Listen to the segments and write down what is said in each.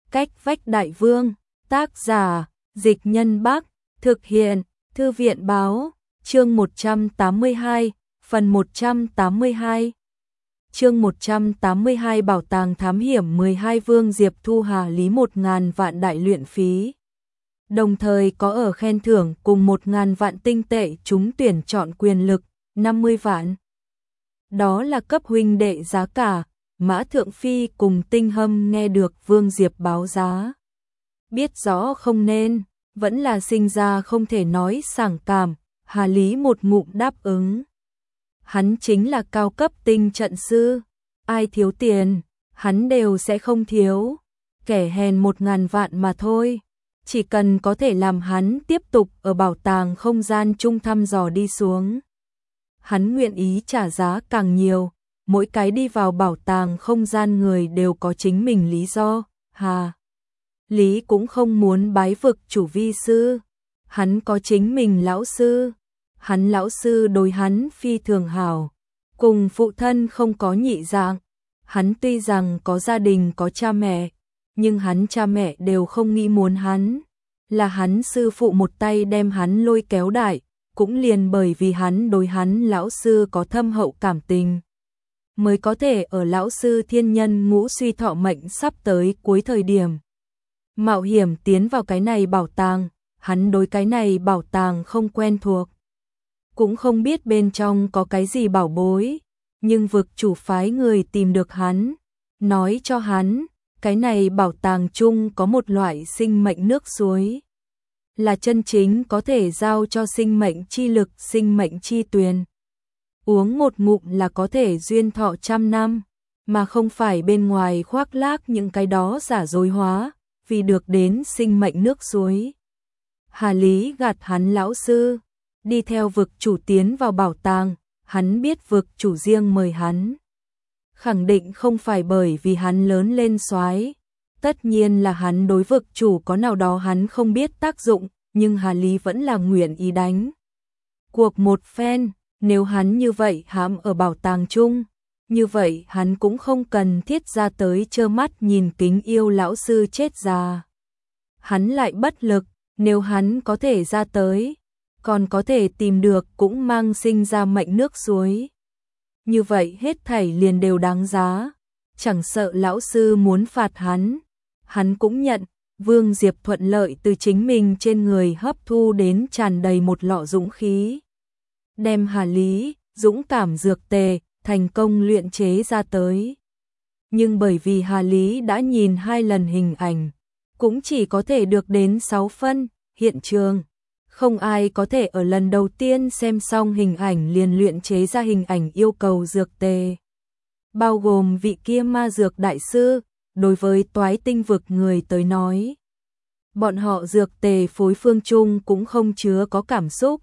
Cách vách đại vương, tác giả, Dịch Nhân Bắc, thực hiện, Thư viện báo, chương 182, phần 182. Chương 182 Bảo tàng thám hiểm 12 Vương Diệp thu Hà Lý 1.000 vạn đại luyện phí. Đồng thời có ở khen thưởng cùng 1.000 vạn tinh tệ trúng tuyển chọn quyền lực, 50 vạn. Đó là cấp huynh đệ giá cả. Mã Thượng Phi cùng Tinh Hâm nghe được Vương Diệp báo giá. Biết rõ không nên, vẫn là sinh ra không thể nói sảng cảm, Hà Lý một ngụm đáp ứng. Hắn chính là cao cấp tinh trận sư, ai thiếu tiền, hắn đều sẽ không thiếu, kẻ hèn 1.000 vạn mà thôi. Chỉ cần có thể làm hắn tiếp tục ở bảo tàng không gian chung thăm dò đi xuống. Hắn nguyện ý trả giá càng nhiều. Mỗi cái đi vào bảo tàng không gian người đều có chính mình lý do. Hà Lý cũng không muốn bái vực chủ vi sư. Hắn có chính mình lão sư. Hắn lão sư đối hắn phi thường hảo. Cùng phụ thân không có nhị dạng. Hắn tuy rằng có gia đình có cha mẹ. Nhưng hắn cha mẹ đều không nghĩ muốn hắn. Là hắn sư phụ một tay đem hắn lôi kéo đại. Cũng liền bởi vì hắn đối hắn lão sư có thâm hậu cảm tình. Mới có thể ở lão sư thiên nhân ngũ suy thọ mệnh sắp tới cuối thời điểm. Mạo hiểm tiến vào cái này bảo tàng, hắn đối cái này bảo tàng không quen thuộc. Cũng không biết bên trong có cái gì bảo bối, nhưng vực chủ phái người tìm được hắn, nói cho hắn, cái này bảo tàng chung có một loại sinh mệnh nước suối. Là chân chính có thể giao cho sinh mệnh chi lực, sinh mệnh chi tuyền. Uống một ngụm là có thể duyên thọ 100 năm, mà không phải bên ngoài khoác lác những cái đó giả dối hóa, vì được đến sinh mệnh nước suối. Hà Lý gạt hắn lão sư, đi theo vực chủ tiến vào bảo tàng, hắn biết vực chủ riêng mời hắn. Khẳng định không phải bởi vì hắn lớn lên soái, tất nhiên là hắn đối vực chủ có nào đó hắn không biết tác dụng, nhưng Hà Lý vẫn là nguyện ý đánh cuộc một phen. Nếu hắn như vậy hãm ở bảo tàng chung, như vậy hắn cũng không cần thiết ra tới trơ mắt nhìn kính yêu lão sư chết già. Hắn lại bất lực, nếu hắn có thể ra tới, còn có thể tìm được cũng mang sinh ra mệnh nước suối. Như vậy hết thảy liền đều đáng giá, chẳng sợ lão sư muốn phạt hắn cũng nhận. Vương Diệp thuận lợi từ chính mình trên người hấp thu đến tràn đầy một lọ dũng khí. Đem Hà Lý, dũng cảm dược tề, thành công luyện chế ra tới. Nhưng bởi vì Hà Lý đã nhìn 2 lần hình ảnh, cũng chỉ có thể được đến 6 phân, hiện trường. Không ai có thể ở lần đầu tiên xem xong hình ảnh liền luyện chế ra hình ảnh yêu cầu dược tề. Bao gồm vị kia ma dược đại sư, đối với toái tinh vực người tới nói. Bọn họ dược tề phối phương chung cũng không chứa có cảm xúc.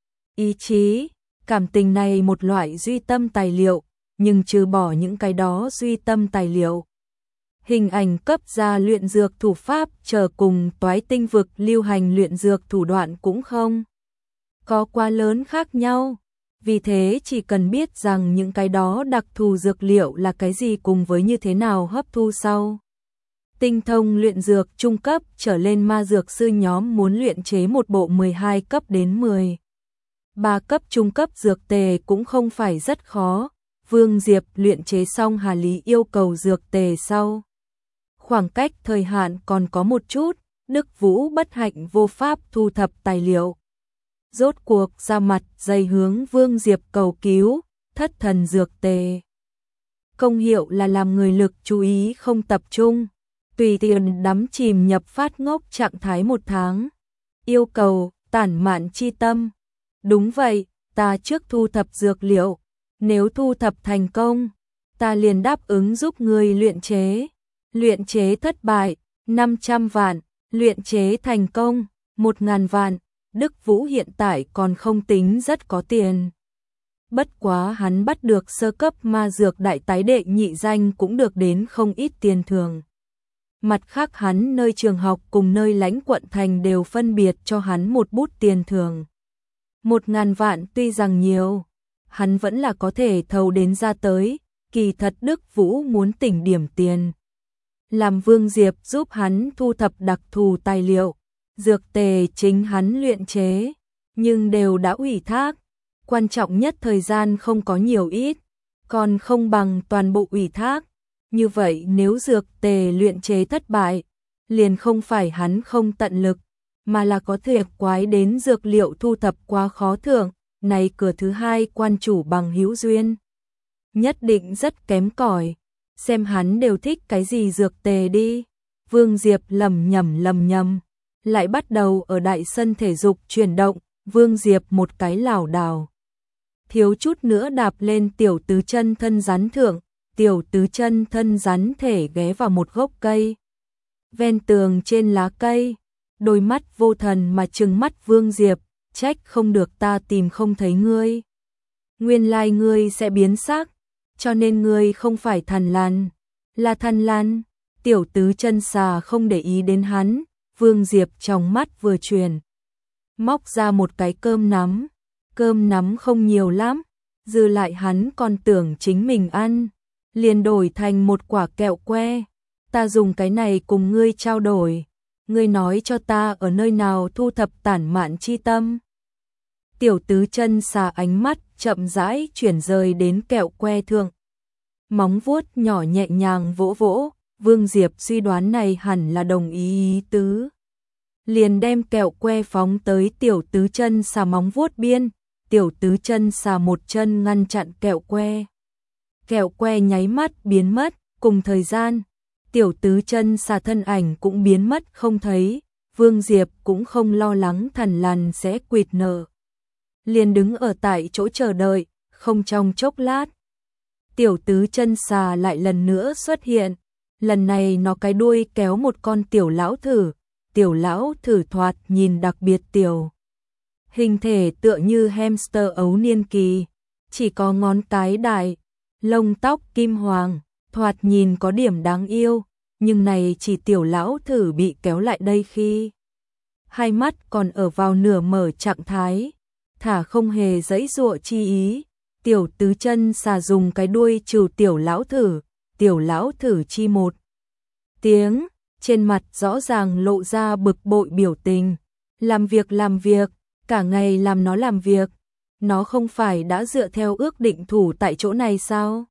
Ý chí, cảm tình này một loại duy tâm tài liệu, nhưng trừ bỏ những cái đó duy tâm tài liệu. Hình ảnh cấp ra luyện dược thủ pháp chờ cùng toái tinh vực lưu hành luyện dược thủ đoạn cũng không có quá lớn khác nhau. Vì thế chỉ cần biết rằng những cái đó đặc thù dược liệu là cái gì cùng với như thế nào hấp thu sau. Tinh thông luyện dược trung cấp trở lên ma dược sư nhóm muốn luyện chế một bộ 12 cấp đến 13 cấp trung cấp dược tề cũng không phải rất khó. Vương Diệp luyện chế xong Hà Lý yêu cầu dược tề sau. Khoảng cách thời hạn còn có một chút, Đức Vũ bất hạnh vô pháp thu thập tài liệu. Rốt cuộc ra mặt dày hướng Vương Diệp cầu cứu, thất thần dược tề. Công hiệu là làm người lực chú ý không tập trung, tùy tiện đắm chìm nhập phát ngốc trạng thái 1 tháng. Yêu cầu, tản mạn chi tâm. Đúng vậy, ta trước thu thập dược liệu, nếu thu thập thành công, ta liền đáp ứng giúp người luyện chế. Luyện chế thất bại, 500 vạn, luyện chế thành công, 1.000 vạn. Đức Vũ hiện tại còn không tính rất có tiền. Bất quá hắn bắt được sơ cấp ma dược đại tái đệ nhị danh cũng được đến không ít tiền thưởng. Mặt khác hắn nơi trường học cùng nơi lãnh quận thành đều phân biệt cho hắn một bút tiền thưởng. 1.000 vạn tuy rằng nhiều, hắn vẫn là có thể thầu đến ra tới, kỳ thật Đức Vũ muốn tỉnh điểm tiền. làm Vương Diệp giúp hắn thu thập đặc thù tài liệu, dược tề chính hắn luyện chế, nhưng đều đã ủy thác. Quan trọng nhất thời gian không có nhiều ít, còn không bằng toàn bộ ủy thác. Như vậy nếu dược tề luyện chế thất bại, liền không phải hắn không tận lực, mà là có thể quái đến dược liệu thu thập quá khó thưởng. Này cửa thứ hai quan chủ bằng hữu duyên, nhất định rất kém cỏi. Xem hắn đều thích cái gì dược tề đi. Vương Diệp lầm nhầm, lại bắt đầu ở đại sân thể dục chuyển động. Vương Diệp một cái lảo đảo, thiếu chút nữa đạp lên tiểu tứ chân thân rắn thượng. Tiểu tứ chân thân rắn thể ghé vào một gốc cây, ven tường trên lá cây, đôi mắt vô thần mà trừng mắt Vương Diệp, trách không được ta tìm không thấy ngươi. Nguyên lai ngươi sẽ biến sắc, cho nên ngươi không phải Thằn Lằn, là Thằn Lằn. Tiểu tứ chân xà không để ý đến hắn, Vương Diệp trong mắt vừa chuyển, móc ra một cái cơm nắm không nhiều lắm, dư lại hắn còn tưởng chính mình ăn, liền đổi thành một quả kẹo que. Ta dùng cái này cùng ngươi trao đổi, ngươi nói cho ta ở nơi nào thu thập tản mạn chi tâm. Tiểu tứ chân xà ánh mắt chậm rãi chuyển rời đến kẹo que thượng, móng vuốt nhỏ nhẹ nhàng vỗ vỗ. Vương Diệp suy đoán này hẳn là đồng ý tứ, liền đem kẹo que phóng tới tiểu tứ chân xà móng vuốt biên. Tiểu tứ chân xà một chân ngăn chặn kẹo que nháy mắt biến mất. Cùng thời gian, tiểu tứ chân xà thân ảnh cũng biến mất không thấy. Vương Diệp cũng không lo lắng Thằn Lằn sẽ quỵt nợ, liền đứng ở tại chỗ chờ đợi. Không trong chốc lát, tiểu tứ chân xà lại lần nữa xuất hiện. Lần này nó cái đuôi kéo một con tiểu lão thử. Tiểu lão thử thoạt nhìn đặc biệt tiểu, hình thể tựa như hamster ấu niên kỳ, chỉ có ngón cái đại, lông tóc kim hoàng, thoạt nhìn có điểm đáng yêu. Nhưng này chỉ tiểu lão thử bị kéo lại đây khi hai mắt còn ở vào nửa mở trạng thái, thả không hề giãy giụa chi ý. Tiểu tứ chân xà dùng cái đuôi trừ tiểu lão thử chi một tiếng, trên mặt rõ ràng lộ ra bực bội biểu tình. Làm việc, cả ngày làm nó làm việc, nó không phải đã dựa theo ước định thủ tại chỗ này sao?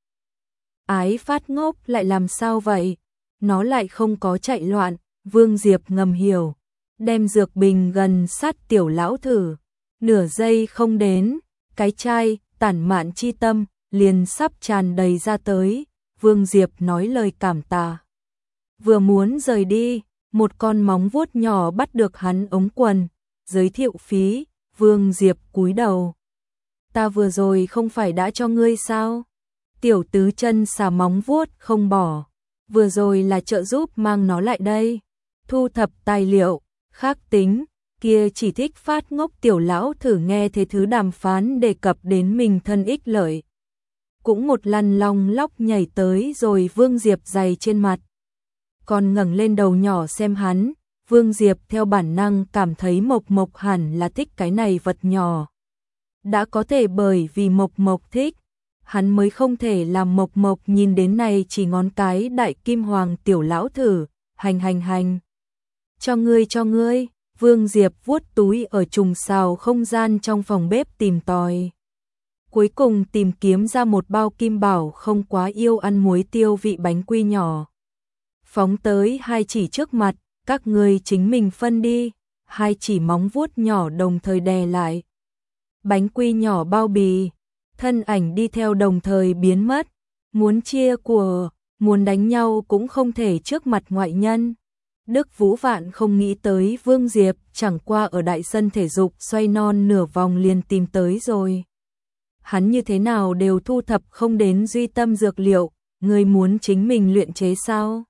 Ái phát ngốc lại làm sao vậy? Nó lại không có chạy loạn. Vương Diệp ngầm hiểu, đem dược bình gần sát tiểu lão thử, nửa giây không đến, cái chai tản mạn chi tâm liền sắp tràn đầy ra tới. Vương Diệp nói lời cảm tạ, vừa muốn rời đi, một con móng vuốt nhỏ bắt được hắn ống quần. Giới thiệu phí. Vương Diệp cúi đầu, ta vừa rồi không phải đã cho ngươi sao? Tiểu tứ chân xà móng vuốt không bỏ, vừa rồi là trợ giúp mang nó lại đây, thu thập tài liệu, khác tính. Kia chỉ thích phát ngốc tiểu lão thử nghe thế thứ đàm phán đề cập đến mình thân ích lợi, cũng một lăn long lóc nhảy tới rồi Vương Diệp giày trên mặt, còn ngẩng lên đầu nhỏ xem hắn. Vương Diệp theo bản năng cảm thấy Mộc Mộc hẳn là thích cái này vật nhỏ. Đã có thể bởi vì Mộc Mộc thích, hắn mới không thể làm Mộc Mộc nhìn đến này chỉ ngón cái đại kim hoàng tiểu lão thử. Hành. Cho ngươi. Vương Diệp vuốt túi ở trùng xào không gian trong phòng bếp tìm tòi. Cuối cùng tìm kiếm ra một bao kim bảo không quá yêu ăn muối tiêu vị bánh quy nhỏ. Phóng tới hai chỉ trước mặt, các ngươi chính mình phân đi. Hai chỉ móng vuốt nhỏ đồng thời đè lại bánh quy nhỏ bao bì, thân ảnh đi theo đồng thời biến mất. Muốn chia của, muốn đánh nhau cũng không thể trước mặt ngoại nhân. Đức Vũ Vạn không nghĩ tới Vương Diệp chẳng qua ở đại sân thể dục xoay non nửa vòng liền tìm tới rồi. Hắn như thế nào đều thu thập không đến duy tâm dược liệu, người muốn chính mình luyện chế sao?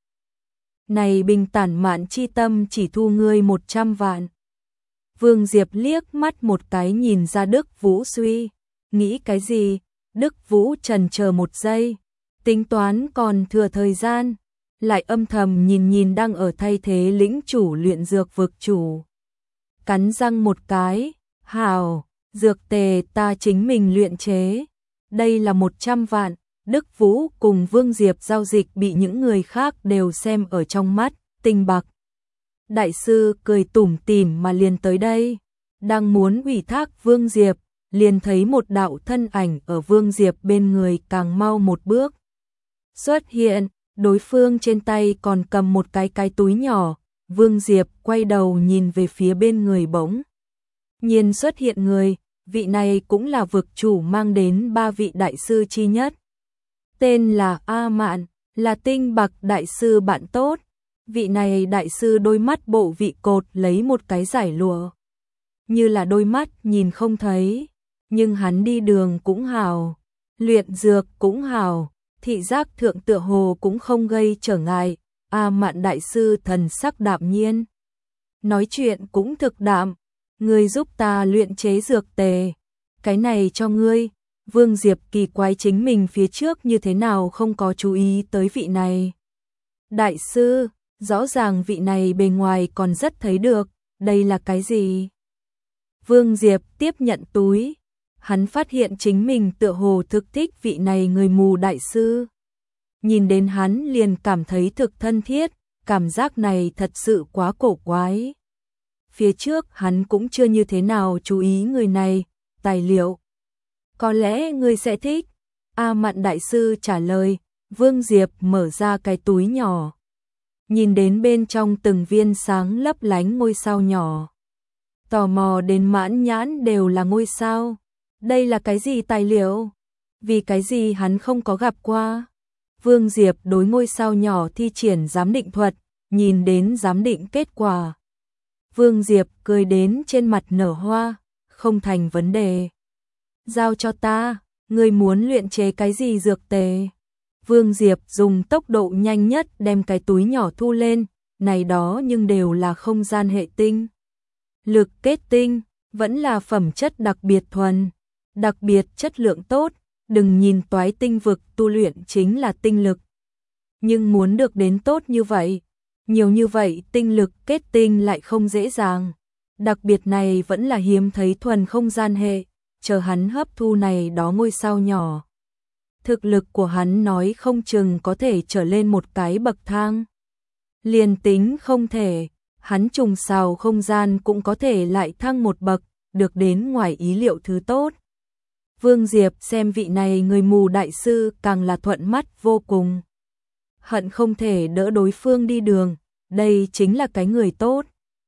Này bình tản mạn chi tâm chỉ thu ngươi 100 vạn. Vương Diệp liếc mắt một cái nhìn ra Đức Vũ suy nghĩ cái gì. Đức Vũ chần chờ một giây, tính toán còn thừa thời gian, lại âm thầm nhìn đang ở thay thế lĩnh chủ luyện dược vực chủ. Cắn răng một cái, hào, dược tề ta chính mình luyện chế. Đây là 100 vạn, Đức Vũ cùng Vương Diệp giao dịch bị những người khác đều xem ở trong mắt, Tinh Bạc đại sư cười tủm tỉm mà liền tới đây, đang muốn ủy thác Vương Diệp, liền thấy một đạo thân ảnh ở Vương Diệp bên người càng mau một bước xuất hiện, đối phương trên tay còn cầm một cái túi nhỏ. Vương Diệp quay đầu nhìn về phía bên người bỗng nhiên xuất hiện người, vị này cũng là vực chủ mang đến 3 vị đại sư chi nhất. Tên là A Mạn, là Tinh Bạc đại sư bạn tốt. Vị này đại sư đôi mắt bộ vị cột lấy một cái giải lụa, như là đôi mắt nhìn không thấy, nhưng hắn đi đường cũng hào, luyện dược cũng hào, thị giác thượng tựa hồ cũng không gây trở ngại. A Mạn đại sư thần sắc đạm nhiên, nói chuyện cũng thực đạm, ngươi giúp ta luyện chế dược tề, cái này cho ngươi. Vương Diệp kỳ quái chính mình phía trước như thế nào không có chú ý tới vị này. Đại sư, rõ ràng vị này bề ngoài còn rất thấy được, đây là cái gì? Vương Diệp tiếp nhận túi, hắn phát hiện chính mình tựa hồ thực thích vị này người mù đại sư. Nhìn đến hắn liền cảm thấy thực thân thiết, cảm giác này thật sự quá cổ quái. Phía trước hắn cũng chưa như thế nào chú ý người này, tài liệu. Có lẽ ngươi sẽ thích. A Mạn đại sư trả lời. Vương Diệp mở ra cái túi nhỏ, nhìn đến bên trong từng viên sáng lấp lánh ngôi sao nhỏ. Tò mò đến mãn nhãn đều là ngôi sao. Đây là cái gì tài liệu? Vì cái gì hắn không có gặp qua? Vương Diệp đối ngôi sao nhỏ thi triển giám định thuật, nhìn đến giám định kết quả. Vương Diệp cười đến trên mặt nở hoa, không thành vấn đề. Giao cho ta, ngươi muốn luyện chế cái gì dược tề? Vương Diệp dùng tốc độ nhanh nhất đem cái túi nhỏ thu lên, này đó nhưng đều là không gian hệ tinh. Lực kết tinh, vẫn là phẩm chất đặc biệt thuần, đặc biệt chất lượng tốt, đừng nhìn toái tinh vực tu luyện chính là tinh lực. Nhưng muốn được đến tốt như vậy, nhiều như vậy tinh lực kết tinh lại không dễ dàng. Đặc biệt này vẫn là hiếm thấy thuần không gian hệ, chờ hắn hấp thu này đó ngôi sao nhỏ. Thực lực của hắn nói không chừng có thể trở lên một cái bậc thang. Liền tính không thể, hắn trùng xào không gian cũng có thể lại thăng một bậc, được đến ngoài ý liệu thứ tốt. Vương Diệp xem vị này người mù đại sư càng là thuận mắt vô cùng. Hận không thể đỡ đối phương đi đường, đây chính là cái người tốt.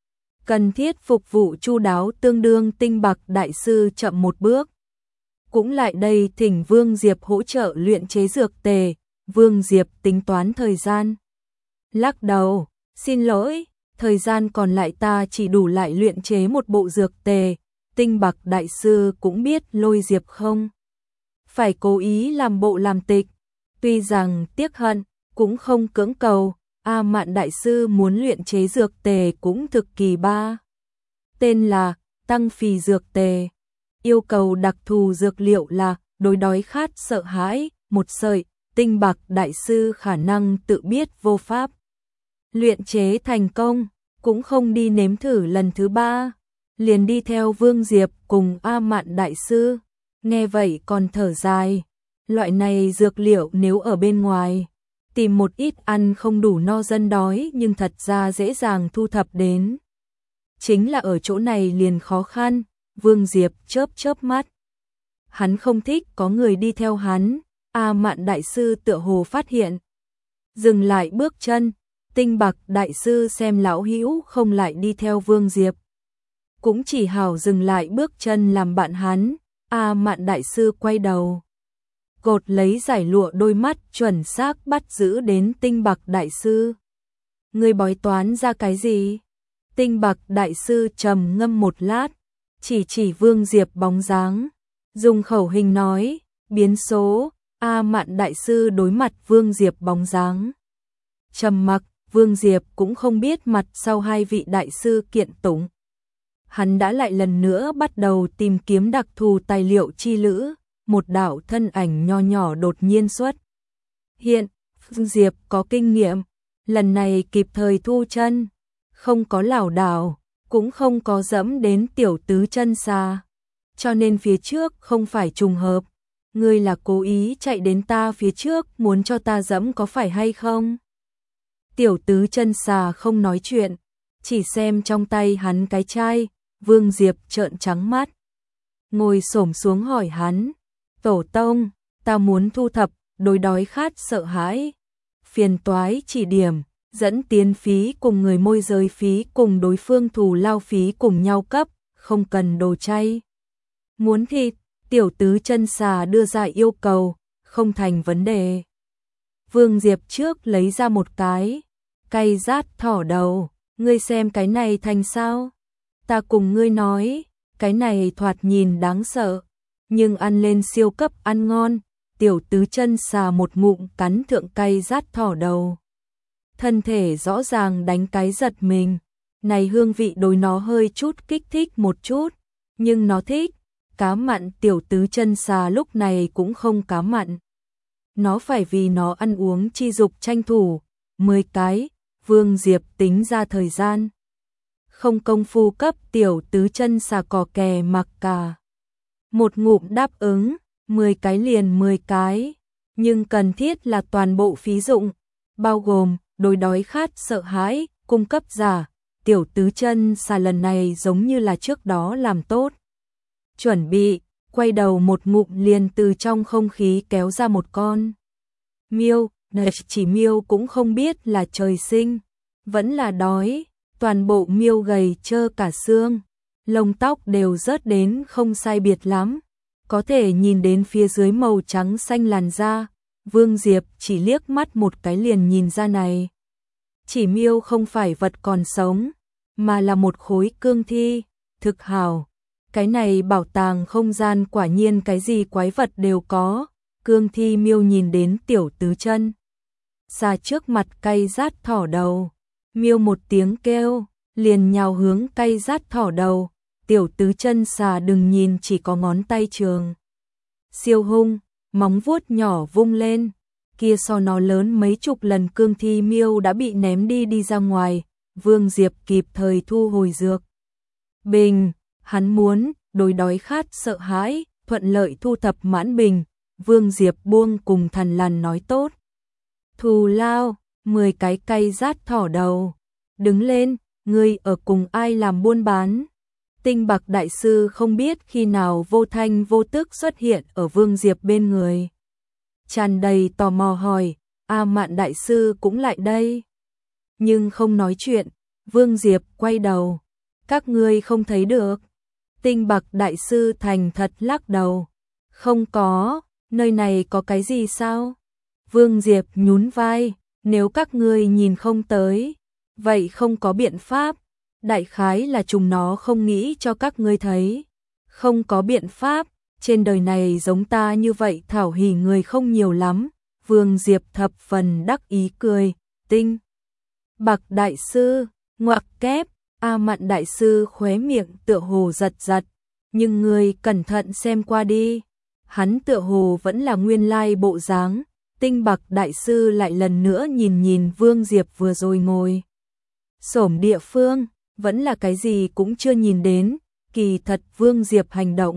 Cần thiết phục vụ chu đáo tương đương Tinh Bạc đại sư chậm một bước. Cũng lại đây thỉnh Vương Diệp hỗ trợ luyện chế dược tề. Vương Diệp tính toán thời gian, lắc đầu, xin lỗi, thời gian còn lại ta chỉ đủ lại luyện chế một bộ dược tề. Tinh Bạc đại sư cũng biết Lôi Diệp không phải cố ý làm bộ làm tịch, tuy rằng tiếc hận, cũng không cưỡng cầu. A Mạn đại sư muốn luyện chế dược tề cũng thực kỳ ba. Tên là tăng phì dược tề. Yêu cầu đặc thù dược liệu là đối đói khát sợ hãi, một sợi. Tinh Bạc đại sư khả năng tự biết vô pháp luyện chế thành công, cũng không đi nếm thử lần thứ 3, liền đi theo Vương Diệp cùng A Mạn đại sư. Nghe vậy còn thở dài, loại này dược liệu nếu ở bên ngoài tìm một ít ăn không đủ no dân đói, nhưng thật ra dễ dàng thu thập đến. Chính là ở chỗ này liền khó khăn. Vương Diệp chớp chớp mắt. Hắn không thích có người đi theo hắn. A Mạn đại sư tựa hồ phát hiện, dừng lại bước chân. Tinh Bạc đại sư xem lão hữu không lại đi theo Vương Diệp, cũng chỉ hảo dừng lại bước chân làm bạn hắn. A Mạn đại sư quay đầu, gột lấy giải lụa, đôi mắt chuẩn xác bắt giữ đến Tinh Bạc đại sư. Ngươi bói toán ra cái gì? Tinh Bạc đại sư trầm ngâm một lát, chỉ Vương Diệp bóng dáng, dùng khẩu hình nói, biến số. A Mạn đại sư đối mặt Vương Diệp bóng dáng, trầm mặc. Vương Diệp cũng không biết mặt sau hai vị đại sư kiện tụng. Hắn đã lại lần nữa bắt đầu tìm kiếm đặc thù tài liệu chi lữ. Một đạo thân ảnh nho nhỏ đột nhiên xuất hiện. Vương Diệp có kinh nghiệm, lần này kịp thời thu chân, không có lảo đảo, cũng không có dẫm đến tiểu tứ chân xa, cho nên phía trước không phải trùng hợp. ngươi là cố ý chạy đến ta phía trước muốn cho ta dẫm có phải hay không? Tiểu tứ chân xà không nói chuyện, chỉ xem trong tay hắn cái chai. Vương Diệp trợn trắng mắt, ngồi xổm xuống hỏi hắn, tổ tông, ta muốn thu thập đối đói khát sợ hãi, phiền toái chỉ điểm, dẫn tiến phí cùng người môi giới phí cùng đối phương thù lao phí cùng nhau cấp, không cần đồ chay. Muốn thịt, tiểu tứ chân xà đưa ra yêu cầu, không thành vấn đề. Vương Diệp trước lấy ra một cái cây rát thỏ đầu, ngươi xem cái này thành sao? Ta cùng ngươi nói, cái này thoạt nhìn đáng sợ, nhưng ăn lên siêu cấp ăn ngon. Tiểu tứ chân xà một ngụm cắn thượng cây rát thỏ đầu. Thân thể rõ ràng đánh cái giật mình, này hương vị đối nó hơi chút kích thích một chút, nhưng nó thích. Cá mặn tiểu tứ chân xà lúc này cũng không cá mặn. Nó phải vì nó ăn uống chi dục tranh thủ, 10 cái, Vương Diệp tính ra thời gian. Không công phu cấp tiểu tứ chân xà cò kè mặc cả. Một ngụm đáp ứng, 10 cái liền 10 cái, nhưng cần thiết là toàn bộ phí dụng, bao gồm đối đói khát sợ hãi, cung cấp giả. Tiểu tứ chân xà lần này giống như là trước đó làm tốt. Chuẩn bị, quay đầu một ngụm liền từ trong không khí kéo ra một con miêu, chỉ miêu cũng không biết là trời sinh, vẫn là đói, toàn bộ miêu gầy trơ cả xương, lông tóc đều rớt đến không sai biệt lắm, có thể nhìn đến phía dưới màu trắng xanh làn da. Vương Diệp chỉ liếc mắt một cái liền nhìn ra này. Chỉ miêu không phải vật còn sống, mà là một khối cương thi, thực hảo. Cái này bảo tàng không gian quả nhiên cái gì quái vật đều có. Cương thi miêu nhìn đến tiểu tứ chân xà trước mặt cây rát thỏ đầu, miêu một tiếng kêu, liền nhào hướng cây rát thỏ đầu. Tiểu tứ chân xà đừng nhìn chỉ có ngón tay trường, siêu hung, móng vuốt nhỏ vung lên, kia so nó lớn mấy chục lần cương thi miêu đã bị ném đi ra ngoài. Vương Diệp kịp thời thu hồi dược bình, hắn muốn đối đói khát sợ hãi, thuận lợi thu thập mãn bình. Vương Diệp buông cùng thằn lằn nói tốt. Thù lao, 10 cái cây rát thỏ đầu. Đứng lên, ngươi ở cùng ai làm buôn bán? Tinh Bạc đại sư không biết khi nào vô thanh vô tức xuất hiện ở Vương Diệp bên người. Tràn đầy tò mò hỏi, A Mạn đại sư cũng lại đây. Nhưng không nói chuyện, Vương Diệp quay đầu. Các ngươi không thấy được. Tinh Bạc đại sư thành thật lắc đầu. Không có, nơi này có cái gì sao? Vương Diệp nhún vai, nếu các ngươi nhìn không tới, vậy không có biện pháp. Đại khái là chúng nó không nghĩ cho các ngươi thấy. Không có biện pháp, trên đời này giống ta như vậy thảo hỉ người không nhiều lắm. Vương Diệp thập phần đắc ý cười, Tinh Bạc đại sư, ngoặc kép, A Mạn đại sư khóe miệng tựa hồ giật giật, nhưng người cẩn thận xem qua đi. Hắn tựa hồ vẫn là nguyên lai bộ dáng. Tinh Bạc đại sư lại lần nữa nhìn Vương Diệp vừa rồi ngồi xổm địa phương, vẫn là cái gì cũng chưa nhìn đến. Kỳ thật Vương Diệp hành động,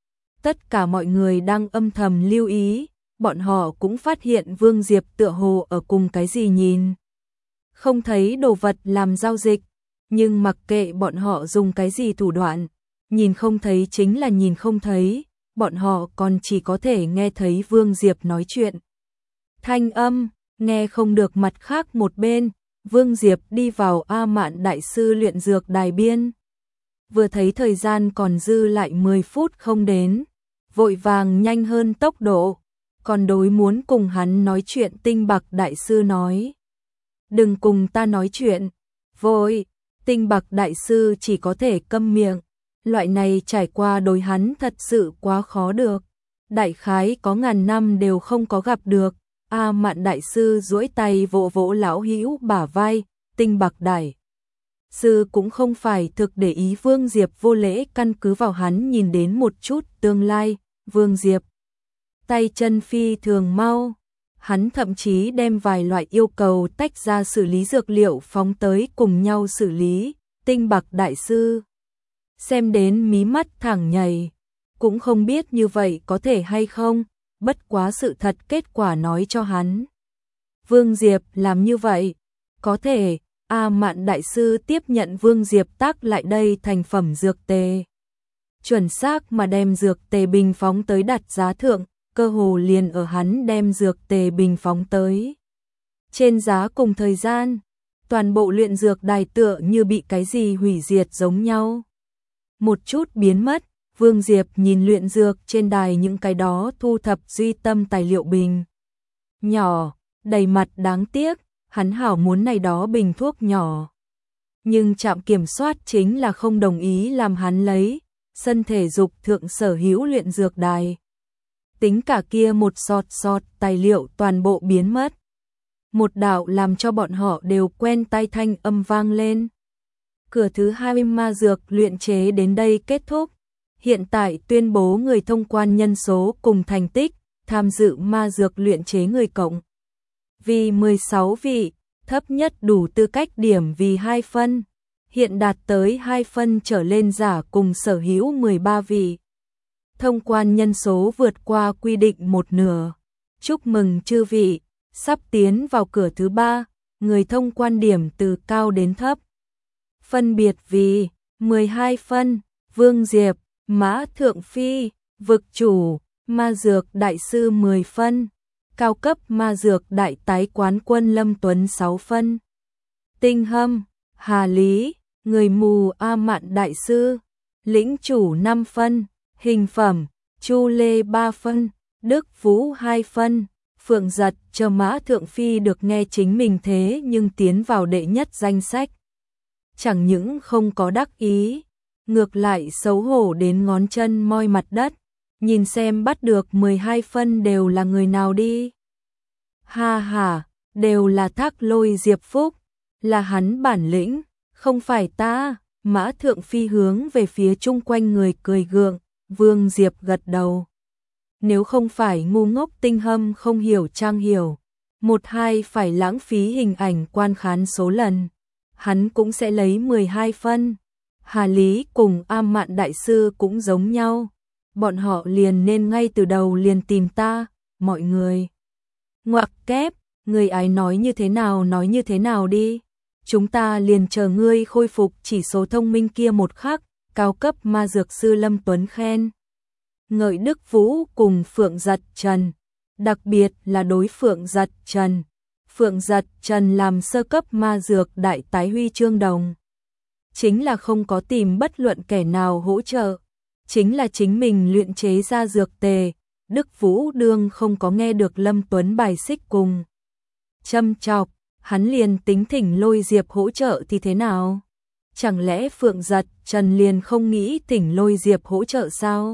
tất cả mọi người đang âm thầm lưu ý, bọn họ cũng phát hiện Vương Diệp tựa hồ ở cùng cái gì nhìn không thấy đồ vật làm giao dịch, nhưng mặc kệ bọn họ dùng cái gì thủ đoạn, nhìn không thấy chính là nhìn không thấy, bọn họ còn chỉ có thể nghe thấy Vương Diệp nói chuyện. Thanh âm, nghe không được. Mặt khác một bên, Vương Diệp đi vào A Mạn đại sư luyện dược đài biên. Vừa thấy thời gian còn dư lại 10 phút không đến, vội vàng nhanh hơn tốc độ, còn đối muốn cùng hắn nói chuyện Tinh Bạc đại sư nói. Đừng cùng ta nói chuyện, vội. Tinh Bạc đại sư chỉ có thể câm miệng, loại này trải qua đối hắn thật sự quá khó được. Đại khái có ngàn năm đều không có gặp được. A Mạn đại sư duỗi tay vỗ vỗ lão hữu bả vai, Tinh Bạc đại sư cũng không phải thực để ý Vương Diệp vô lễ, căn cứ vào hắn nhìn đến một chút tương lai. Vương Diệp tay chân phi thường mau, hắn thậm chí đem vài loại yêu cầu tách ra xử lý dược liệu phóng tới cùng nhau xử lý. Tinh Bạc đại sư xem đến mí mắt thẳng nhảy, cũng không biết như vậy có thể hay không. bất quá sự thật kết quả nói cho hắn. Vương Diệp làm như vậy, có thể, A Mạn đại sư tiếp nhận Vương Diệp tác lại đây thành phẩm dược tề. Chuẩn xác mà đem dược tề bình phóng tới đặt giá thượng, cơ hồ liền ở hắn đem dược tề bình phóng tới. Trên giá cùng thời gian, toàn bộ luyện dược đài tựa như bị cái gì hủy diệt giống nhau. Một chút biến mất, Vương Diệp nhìn luyện dược trên đài những cái đó thu thập duy tâm tài liệu bình. Nhỏ, đầy mặt đáng tiếc, hắn hảo muốn này đó bình thuốc nhỏ. Nhưng trạm kiểm soát chính là không đồng ý làm hắn lấy, sân thể dục thượng sở hữu luyện dược đài. Tính cả kia một sọt tài liệu toàn bộ biến mất. Một đạo làm cho bọn họ đều quen tai thanh âm vang lên. Cửa thứ 20 ma dược luyện chế đến đây kết thúc. Hiện tại tuyên bố người thông quan nhân số cùng thành tích, tham dự ma dược luyện chế người cộng. Vì 16 vị, thấp nhất đủ tư cách điểm vì 2 phân. Hiện đạt tới 2 phân trở lên giả cùng sở hữu 13 vị. Thông quan nhân số vượt qua quy định một nửa. Chúc mừng chư vị, sắp tiến vào cửa thứ 3, người thông quan điểm từ cao đến thấp. Phân biệt vì 12 phân, Vương Diệp, Mã Thượng Phi, Vực Chủ, Ma Dược Đại Sư 10 phân, cao cấp Ma Dược Đại Tái Quán Quân Lâm Tuấn 6 phân, Tinh Hâm, Hà Lý, Người Mù A Mạn Đại Sư, Lĩnh Chủ 5 phân, Hình Phẩm, Chu Lê 3 phân, Đức Vũ 2 phân, Phượng Giật cho Mã Thượng Phi được nghe chính mình thế nhưng tiến vào đệ nhất danh sách. Chẳng những không có đắc ý, ngược lại xấu hổ đến ngón chân moi mặt đất, nhìn xem bắt được 12 phân đều là người nào đi. Ha ha, đều là Thác Lôi Diệp Phúc, là hắn bản lĩnh, không phải ta. Mã Thượng Phi hướng về phía chung quanh người cười gượng, Vương Diệp gật đầu. Nếu không phải ngu ngốc Tinh Hâm không hiểu trang hiểu, một hai phải lãng phí hình ảnh quan khán số lần, hắn cũng sẽ lấy 12 phân. Hà Lý cùng A Mạn Đại Sư cũng giống nhau, bọn họ liền nên ngay từ đầu liền tìm ta, mọi người. Ngoặc kép, người ái nói như thế nào đi. Chúng ta liền chờ ngươi khôi phục chỉ số thông minh kia một khắc, cao cấp ma dược sư Lâm Tuấn khen. Ngợi Đức Vũ cùng Phượng Giật Trần, đặc biệt là đối Phượng Giật Trần. Phượng Giật Trần làm sơ cấp ma dược đại tái huy chương đồng. Chính là không có tìm bất luận kẻ nào hỗ trợ, chính là chính mình luyện chế ra dược tề. Đức Vũ đương không có nghe được Lâm Tuấn bài xích cùng châm chọc, hắn liền tính thỉnh Lôi Diệp hỗ trợ thì thế nào? Chẳng lẽ Phượng Giật Trần liền không nghĩ thỉnh Lôi Diệp hỗ trợ sao?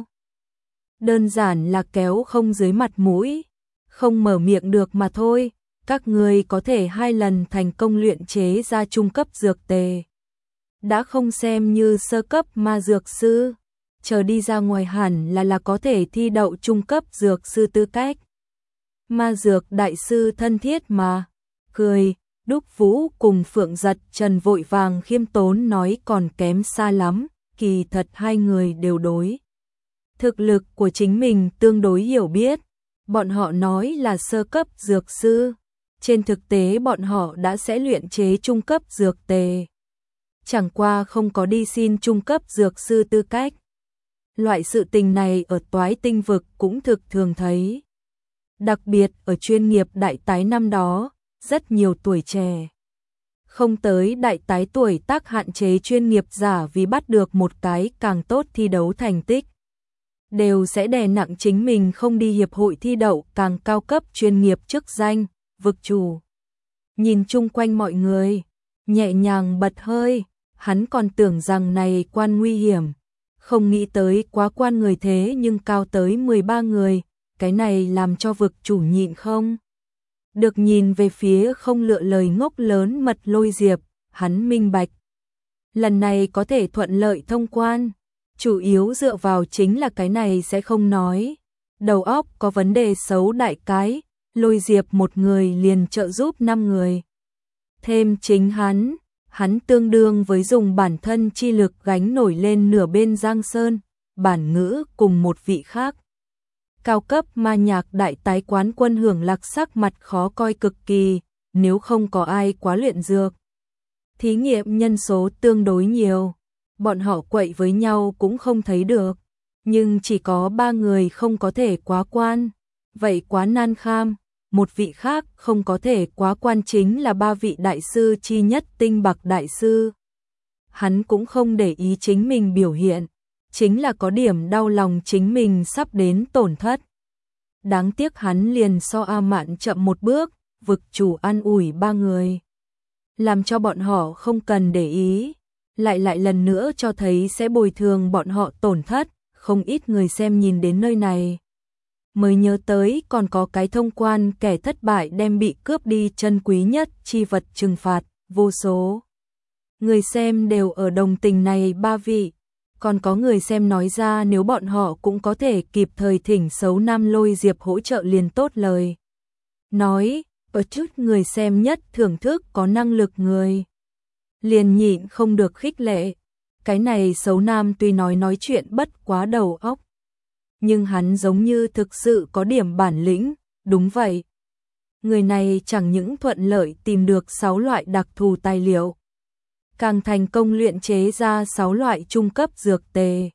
Đơn giản là kéo không dưới mặt mũi, không mở miệng được mà thôi. Các người có thể 2 lần thành công luyện chế ra trung cấp dược tề, đã không xem như sơ cấp ma dược sư, chờ đi ra ngoài hẳn là có thể thi đậu trung cấp dược sư tư cách. Ma dược đại sư thân thiết mà, cười. Đúc Vũ cùng Phượng Giật Trần vội vàng khiêm tốn nói còn kém xa lắm, kỳ thật hai người đều đối thực lực của chính mình tương đối hiểu biết. Bọn họ nói là sơ cấp dược sư, trên thực tế bọn họ đã sẽ luyện chế trung cấp dược tề, chẳng qua không có đi xin trung cấp dược sư tư cách. Loại sự tình này ở Toái Tinh vực cũng thực thường thấy, đặc biệt ở chuyên nghiệp đại tái năm đó, rất nhiều tuổi trẻ không tới đại tái tuổi tác hạn chế chuyên nghiệp giả vì bắt được một cái càng tốt thi đấu thành tích, đều sẽ đè nặng chính mình không đi hiệp hội thi đậu càng cao cấp chuyên nghiệp chức danh. Vực Chủ nhìn chung quanh mọi người, nhẹ nhàng bật hơi, hắn còn tưởng rằng này quan nguy hiểm, không nghĩ tới quá quan người thế nhưng cao tới 13 người, cái này làm cho Vực Chủ nhịn không được nhìn về phía không lựa lời ngốc lớn mật Lôi Diệp. Hắn minh bạch, lần này có thể thuận lợi thông quan, chủ yếu dựa vào chính là cái này sẽ không nói, đầu óc có vấn đề xấu đại cái. Lôi Diệp một người liền trợ giúp 5 người, thêm chính hắn tương đương với dùng bản thân chi lực gánh nổi lên nửa bên Giang Sơn, bản ngữ cùng một vị khác cao cấp ma nhạc đại tái quán quân Hưởng Lạc sắc mặt khó coi cực kỳ, nếu không có ai quá luyện dược. Thí nghiệm nhân số tương đối nhiều, bọn họ quậy với nhau cũng không thấy được, nhưng chỉ có 3 người không có thể quá quan, vậy quá nan kham. Một vị khác không có thể quá quan chính là 3 vị đại sư chi nhất Tinh Bạc đại sư. Hắn cũng không để ý chính mình biểu hiện, chính là có điểm đau lòng chính mình sắp đến tổn thất. Đáng tiếc hắn liền so A Mạn chậm một bước, vực chủ an ủi 3 người, làm cho bọn họ không cần để ý, lại lần nữa cho thấy sẽ bồi thường bọn họ tổn thất. Không ít người xem nhìn đến nơi này mới nhớ tới còn có cái thông quan kẻ thất bại đem bị cướp đi chân quý nhất chi vật trừng phạt, vô số người xem đều ở đồng tình này 3 vị. Còn có người xem nói ra nếu bọn họ cũng có thể kịp thời thỉnh Sấu Nam Lôi Diệp hỗ trợ liền tốt lời. Nói, ở chút người xem nhất thưởng thức có năng lực người. Liền nhịn không được khích lệ. Cái này Sấu Nam tuy nói chuyện bất quá đầu óc, nhưng hắn giống như thực sự có điểm bản lĩnh, đúng vậy. Người này chẳng những thuận lợi tìm được 6 loại đặc thù tài liệu, càng thành công luyện chế ra 6 loại trung cấp dược tề.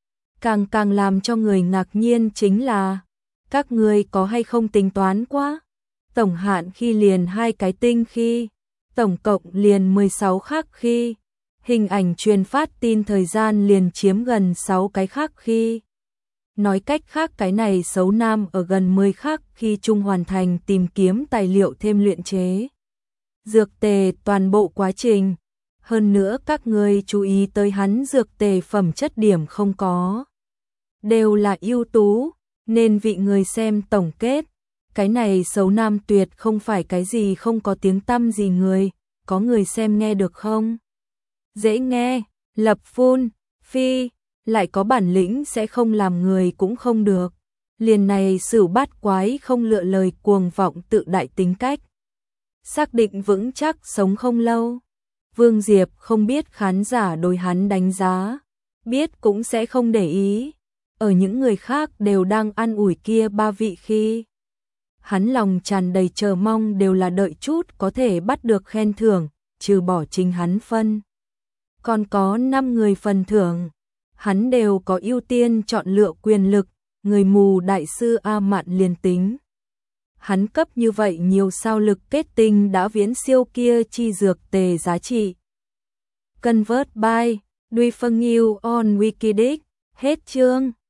Càng làm cho người ngạc nhiên chính là, các người có hay không tính toán quá? Tổng hạn khi liền 2 cái tinh khi, tổng cộng liền 16 khắc khi, hình ảnh truyền phát tin thời gian liền chiếm gần 6 cái khắc khi. Nói cách khác cái này Sấu Nam ở gần 10 khắc khi chung hoàn thành tìm kiếm tài liệu thêm luyện chế dược tề toàn bộ quá trình. Hơn nữa các ngươi chú ý tới hắn dược tề phẩm chất điểm không có, đều là ưu tú, nên vị người xem tổng kết, cái này Sấu Nam tuyệt không phải cái gì không có tiếng tăm gì người, có người xem nghe được không? Dễ nghe, lập phun, phi, lại có bản lĩnh sẽ không làm người cũng không được. Liền này Sửu Bát Quái không lựa lời cuồng vọng tự đại tính cách. Xác định vững chắc sống không lâu. Vương Diệp không biết khán giả đối hắn đánh giá, biết cũng sẽ không để ý. Ở những người khác đều đang ăn ủi kia 3 vị khi, hắn lòng tràn đầy chờ mong đều là đợi chút có thể bắt được khen thưởng, trừ bỏ chính hắn phân. Còn có 5 người phần thưởng, hắn đều có ưu tiên chọn lựa quyền lực, người mù đại sư A Mạn liền tính. Hắn cấp như vậy nhiều sao lực kết tinh đã viễn siêu kia chi dược tề giá trị. Convert by Duy Phân Nghiêu on Wikidic, hết chương.